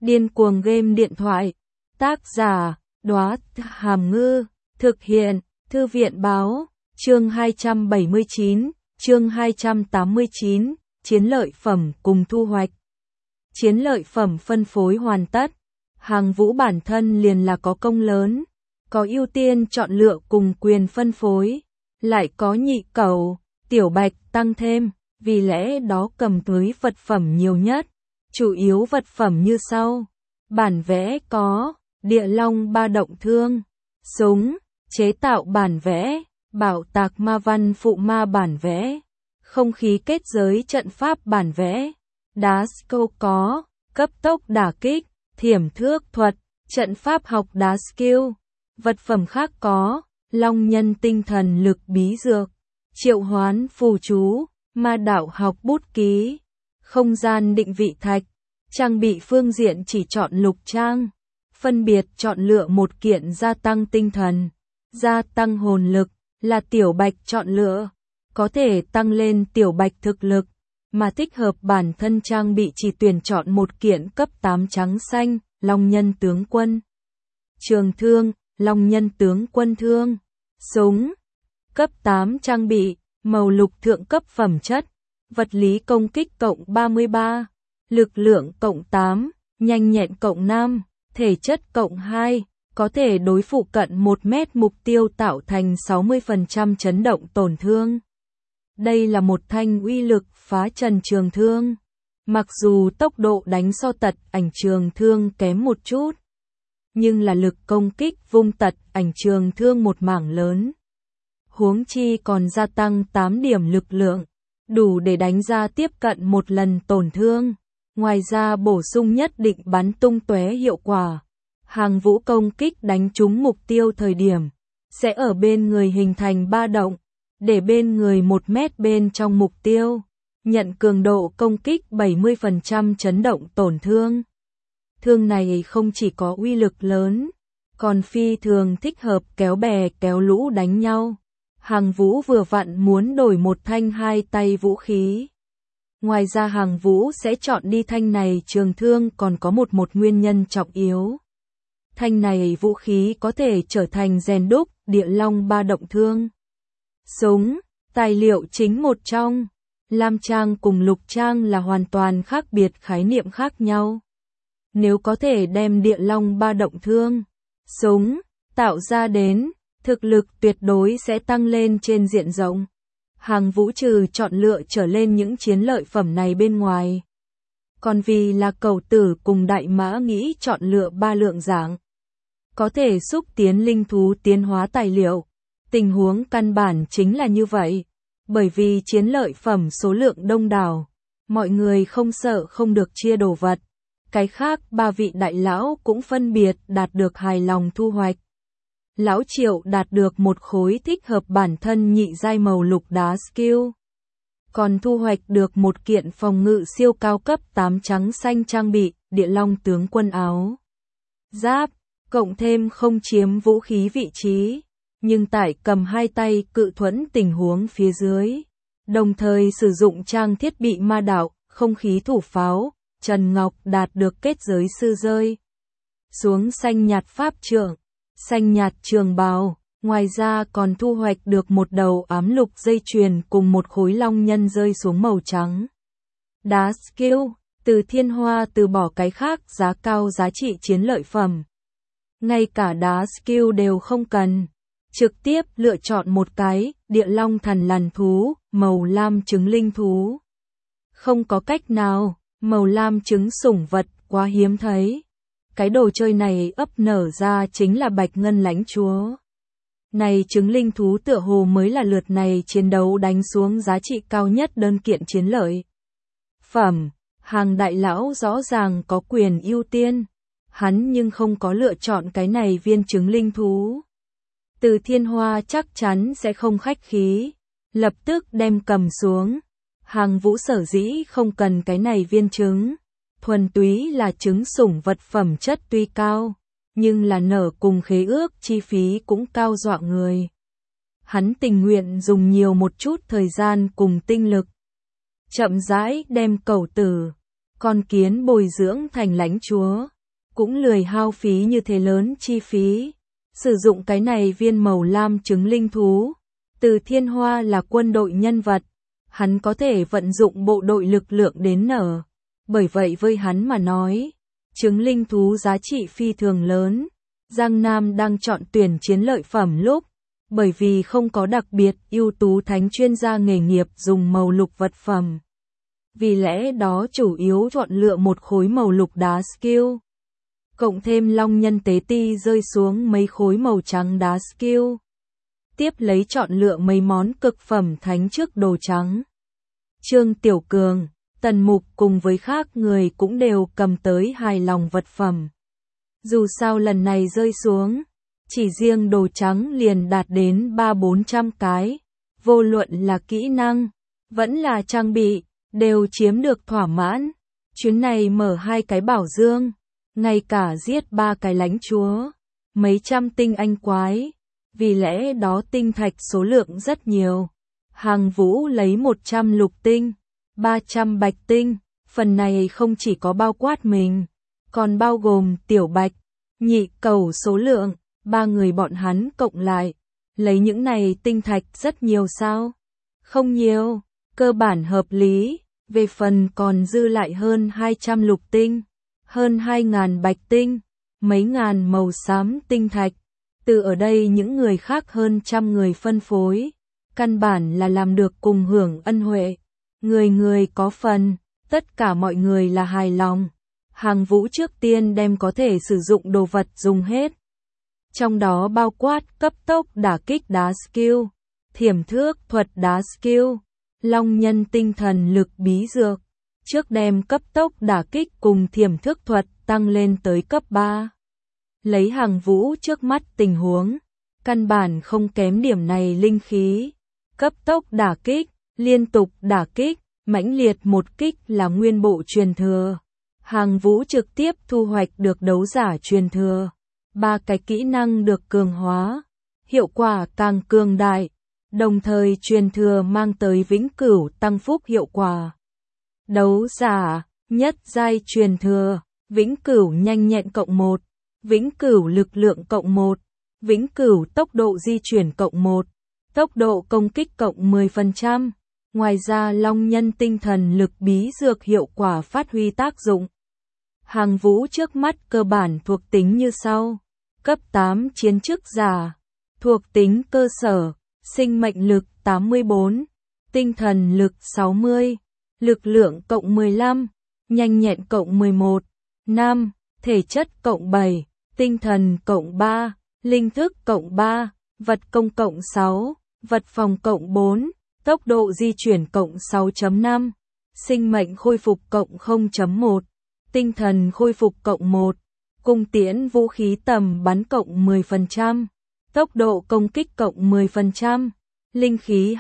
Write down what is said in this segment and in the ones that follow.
Điên cuồng game điện thoại. Tác giả, Đóa Hàm Ngư. Thực hiện, Thư viện báo. Chương 279, chương 289, chiến lợi phẩm cùng thu hoạch. Chiến lợi phẩm phân phối hoàn tất. Hàng Vũ bản thân liền là có công lớn, có ưu tiên chọn lựa cùng quyền phân phối, lại có nhị cẩu, tiểu bạch tăng thêm, vì lẽ đó cầm tới vật phẩm nhiều nhất. Chủ yếu vật phẩm như sau: bản vẽ có Địa Long Ba Động Thương, súng, chế tạo bản vẽ, bảo tạc ma văn phụ ma bản vẽ, không khí kết giới trận pháp bản vẽ, đá skill có cấp tốc đả kích, thiểm thước thuật, trận pháp học đá skill. Vật phẩm khác có Long Nhân tinh thần lực bí dược, triệu hoán phù chú, ma đạo học bút ký, không gian định vị thạch. Trang bị phương diện chỉ chọn lục trang, phân biệt chọn lựa một kiện gia tăng tinh thần, gia tăng hồn lực, là tiểu bạch chọn lựa, có thể tăng lên tiểu bạch thực lực, mà thích hợp bản thân trang bị chỉ tuyển chọn một kiện cấp 8 trắng xanh, Long Nhân tướng quân. Trường thương, Long Nhân tướng quân thương, súng, cấp 8 trang bị, màu lục thượng cấp phẩm chất, vật lý công kích cộng 33, lực lượng cộng 8, nhanh nhẹn cộng 5, thể chất cộng 2, có thể đối phụ cận 1 mét mục tiêu tạo thành 60% chấn động tổn thương. Đây là một thanh uy lực phá trần trường thương. Mặc dù tốc độ đánh so tật ảnh trường thương kém một chút, nhưng là lực công kích vung tật ảnh trường thương một mảng lớn. Huống chi còn gia tăng 8 điểm lực lượng, đủ để đánh ra tiếp cận một lần tổn thương. Ngoài ra bổ sung nhất định bắn tung tóe hiệu quả. Hàng Vũ công kích đánh trúng mục tiêu thời điểm, sẽ ở bên người hình thành ba động, để bên người 1 mét bên trong mục tiêu, nhận cường độ công kích 70% chấn động tổn thương. Thương này không chỉ có uy lực lớn, còn phi thường thích hợp kéo bè kéo lũ đánh nhau. Hàng Vũ vừa vặn muốn đổi một thanh hai tay vũ khí. Ngoài ra Hàng Vũ sẽ chọn đi thanh này trường thương còn có một nguyên nhân trọng yếu. Thanh này vũ khí có thể trở thành rèn đúc Địa Long Ba Động Thương. Súng, tài liệu chính một trong. Lam trang cùng lục trang là hoàn toàn khác biệt khái niệm khác nhau. Nếu có thể đem Địa Long Ba Động Thương, súng, tạo ra đến, thực lực tuyệt đối sẽ tăng lên trên diện rộng. Hàng Vũ trừ chọn lựa trở lên những chiến lợi phẩm này bên ngoài, còn vì là cầu tử cùng đại mã nghĩ chọn lựa 3 lượng dạng, có thể xúc tiến linh thú tiến hóa tài liệu. Tình huống căn bản chính là như vậy, bởi vì chiến lợi phẩm số lượng đông đảo, mọi người không sợ không được chia đồ vật. Cái khác 3 vị đại lão cũng phân biệt đạt được hài lòng thu hoạch. Lão Triệu đạt được một khối thích hợp bản thân nhị giai màu lục đá skill, còn thu hoạch được một kiện phòng ngự siêu cao cấp 8 trắng xanh trang bị, Địa Long tướng quân áo giáp, cộng thêm không chiếm vũ khí vị trí, nhưng tại cầm hai tay cự thuẫn tình huống phía dưới, đồng thời sử dụng trang thiết bị ma đạo, không khí thủ pháo. Trần Ngọc đạt được kết giới sư rơi xuống xanh nhạt pháp trượng, xanh nhạt trường bào, ngoài ra còn thu hoạch được một đầu ám lục dây chuyền cùng một khối long nhân rơi xuống màu trắng. Đá skill, Từ Thiên Hoa từ bỏ cái khác giá cao giá trị chiến lợi phẩm. Ngay cả đá skill đều không cần, trực tiếp lựa chọn một cái, Địa Long Thần Lằn Thú, màu lam trứng linh thú. Không có cách nào. Màu lam trứng sủng vật quá hiếm thấy. Cái đồ chơi này ấp nở ra chính là Bạch Ngân Lãnh Chúa. Này trứng linh thú tựa hồ mới là lượt này chiến đấu đánh xuống giá trị cao nhất đơn kiện chiến lợi phẩm. Hàng đại lão rõ ràng có quyền ưu tiên, hắn nhưng không có lựa chọn cái này viên trứng linh thú. Từ Thiên Hoa chắc chắn sẽ không khách khí, lập tức đem cầm xuống. Hàng Vũ sở dĩ không cần cái này viên trứng, thuần túy là trứng sủng vật phẩm chất tuy cao, nhưng là nở cùng khế ước chi phí cũng cao dọa người. Hắn tình nguyện dùng nhiều một chút thời gian cùng tinh lực, chậm rãi đem cẩu tử, con kiến bồi dưỡng thành lãnh chúa. cũng lười hao phí như thế lớn chi phí. Sử dụng cái này viên màu lam trứng linh thú. Từ Thiên Hoa là quân đội nhân vật, hắn có thể vận dụng bộ đội lực lượng đến nở. Bởi vậy với hắn mà nói, trứng linh thú giá trị phi thường lớn. Giang Nam đang chọn tuyển chiến lợi phẩm lúc, bởi vì không có đặc biệt ưu tú thánh chuyên gia nghề nghiệp dùng màu lục vật phẩm. Vì lẽ đó chủ yếu chọn lựa một khối màu lục đá skill. Cộng thêm long nhân tế ti rơi xuống mấy khối màu trắng đá skill. Tiếp lấy chọn lựa mấy món cực phẩm thánh trước đồ trắng. Trương Tiểu Cường, Tần Mục cùng với khác người cũng đều cầm tới hài lòng vật phẩm. Dù sao lần này rơi xuống, chỉ riêng đồ trắng liền đạt đến 300-400 cái, vô luận là kỹ năng, vẫn là trang bị, đều chiếm được thỏa mãn. Chuyến này mở 2 cái bảo dương, ngay cả giết 3 cái lãnh chúa, mấy trăm tinh anh quái, vì lẽ đó tinh thạch số lượng rất nhiều. Hàng Vũ lấy 100 lục tinh, 300 bạch tinh, phần này không chỉ có bao quát mình, còn bao gồm Tiểu Bạch, Nhị Cẩu số lượng, 3 người bọn hắn cộng lại. Lấy những này tinh thạch rất nhiều sao? Không nhiều, cơ bản hợp lý, về phần còn dư lại hơn 200 lục tinh, hơn 2.000 bạch tinh, mấy ngàn màu xám tinh thạch. Từ ở đây những người khác hơn trăm người phân phối, căn bản là làm được cùng hưởng ân huệ. Người người có phần, tất cả mọi người là hài lòng. Hàng Vũ trước tiên đem có thể sử dụng đồ vật dùng hết. Trong đó bao quát cấp tốc đả kích đá skill, thiểm thước thuật đá skill, long nhân tinh thần lực bí dược. Trước đem cấp tốc đả kích cùng thiểm thước thuật tăng lên tới cấp 3. Lấy Hàng Vũ trước mắt tình huống, căn bản không kém điểm này linh khí. Cấp tốc đả kích, liên tục đả kích, mãnh liệt một kích là nguyên bộ truyền thừa. Hàng Vũ trực tiếp thu hoạch được đấu giả truyền thừa. 3 cái kỹ năng được cường hóa, hiệu quả càng cường đại, đồng thời truyền thừa mang tới vĩnh cửu tăng phúc hiệu quả. Đấu giả, nhất giai truyền thừa, vĩnh cửu nhanh nhẹn cộng 1, vĩnh cửu lực lượng cộng 1, vĩnh cửu tốc độ di chuyển cộng 1, tốc độ công kích cộng 10%. Ngoài ra long nhân tinh thần lực bí dược hiệu quả phát huy tác dụng. Hàng Vũ trước mắt cơ bản thuộc tính như sau. Cấp 8 chiến chức giả, thuộc tính cơ sở, sinh mệnh lực 84, tinh thần lực 60, lực lượng cộng 15, nhanh nhẹn cộng 11, 5, thể chất cộng 7, tinh thần cộng 3, linh thức cộng 3, vật công cộng 6, vật phòng cộng 4, tốc độ di chuyển cộng 6.5, sinh mệnh khôi phục cộng 0.1, tinh thần khôi phục cộng 1, cung tiễn vũ khí tầm bắn cộng 10%, tốc độ công kích cộng 10%, linh khí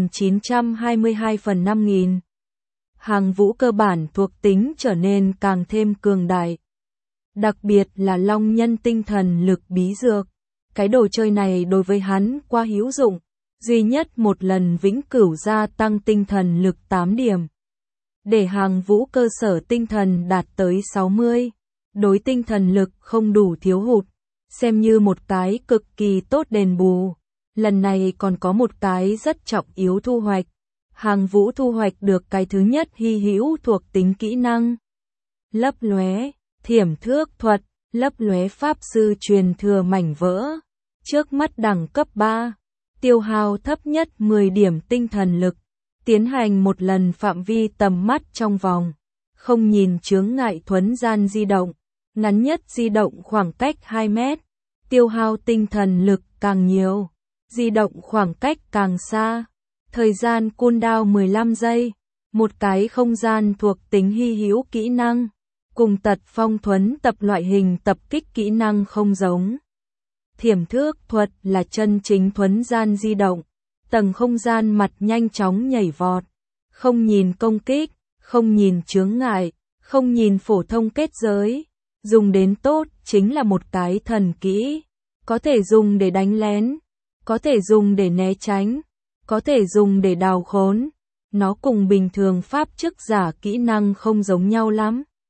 2922 phần 5000. Hàng Vũ cơ bản thuộc tính trở nên càng thêm cường đại. Đặc biệt là long nhân tinh thần lực bí dược. Cái đồ chơi này đối với hắn quá hữu dụng, duy nhất một lần vĩnh cửu gia tăng tinh thần lực 8 điểm. Để Hàng Vũ cơ sở tinh thần đạt tới 60, đối tinh thần lực không đủ thiếu hụt, xem như một cái cực kỳ tốt đền bù. Lần này còn có một cái rất trọng yếu thu hoạch. Hàng Vũ thu hoạch được cái thứ nhất hy hữu thuộc tính kỹ năng. Lấp lóe, thiểm thước thuật, lấp lóe pháp sư truyền thừa mảnh vỡ. Trước mắt đẳng cấp 3, tiêu hao thấp nhất 10 điểm tinh thần lực, tiến hành một lần phạm vi tầm mắt trong vòng, không nhìn chướng ngại thuấn gian di động, ngắn nhất di động khoảng cách 2 mét, tiêu hao tinh thần lực càng nhiều, di động khoảng cách càng xa, thời gian cooldown 15 giây, một cái không gian thuộc tính hy hữu kỹ năng, cùng tật phong thuấn tập loại hình tập kích kỹ năng không giống. Thiểm thước thuật là chân chính thuấn gian di động, tầng không gian mặt nhanh chóng nhảy vọt, không nhìn công kích, không nhìn chướng ngại, không nhìn phổ thông kết giới, dùng đến tốt chính là một cái thần kỹ, có thể dùng để đánh lén, có thể dùng để né tránh, có thể dùng để đào khốn, nó cùng bình thường pháp chức giả kỹ năng không giống nhau lắm.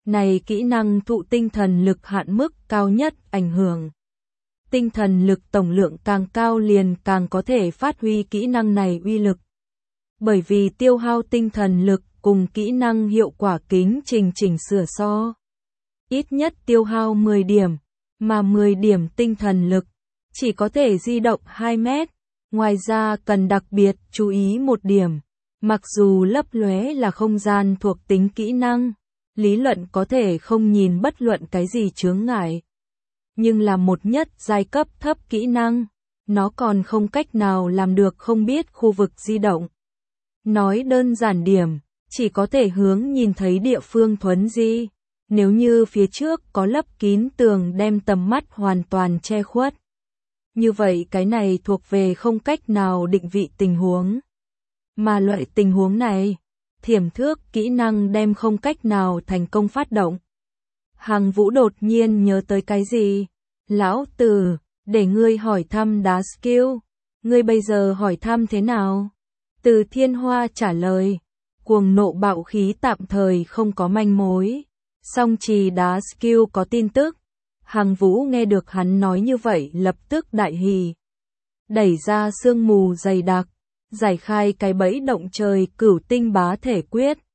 Này kỹ năng thụ tinh thần lực hạn mức cao nhất ảnh hưởng. Tinh thần lực tổng lượng càng cao liền càng có thể phát huy kỹ năng này uy lực. Bởi vì tiêu hao tinh thần lực cùng kỹ năng hiệu quả kính chỉnh sửa so. Ít nhất tiêu hao 10 điểm, mà 10 điểm tinh thần lực chỉ có thể di động 2 mét. Ngoài ra cần đặc biệt chú ý một điểm. Mặc dù lấp lóe là không gian thuộc tính kỹ năng, lý luận có thể không nhìn bất luận cái gì chướng ngại. Nhưng là một nhất giai cấp thấp kỹ năng, nó còn không cách nào làm được không biết khu vực di động. Nói đơn giản điểm, chỉ có thể hướng nhìn thấy địa phương thuấn di. Nếu như phía trước có lấp kín tường đem tầm mắt hoàn toàn che khuất. Như vậy cái này thuộc về không cách nào định vị tình huống. Mà loại tình huống này, thiểm thước kỹ năng đem không cách nào thành công phát động. Hằng Vũ đột nhiên nhớ tới cái gì? Lão tử, để ngươi hỏi thăm đá skill. Ngươi bây giờ hỏi thăm thế nào? Từ Thiên Hoa trả lời. Cuồng nộ bạo khí tạm thời không có manh mối. Song trì đá skill có tin tức. Hằng Vũ nghe được hắn nói như vậy lập tức đại hỉ. Đẩy ra sương mù dày đặc. Giải khai cái bẫy động trời cửu tinh bá thể quyết.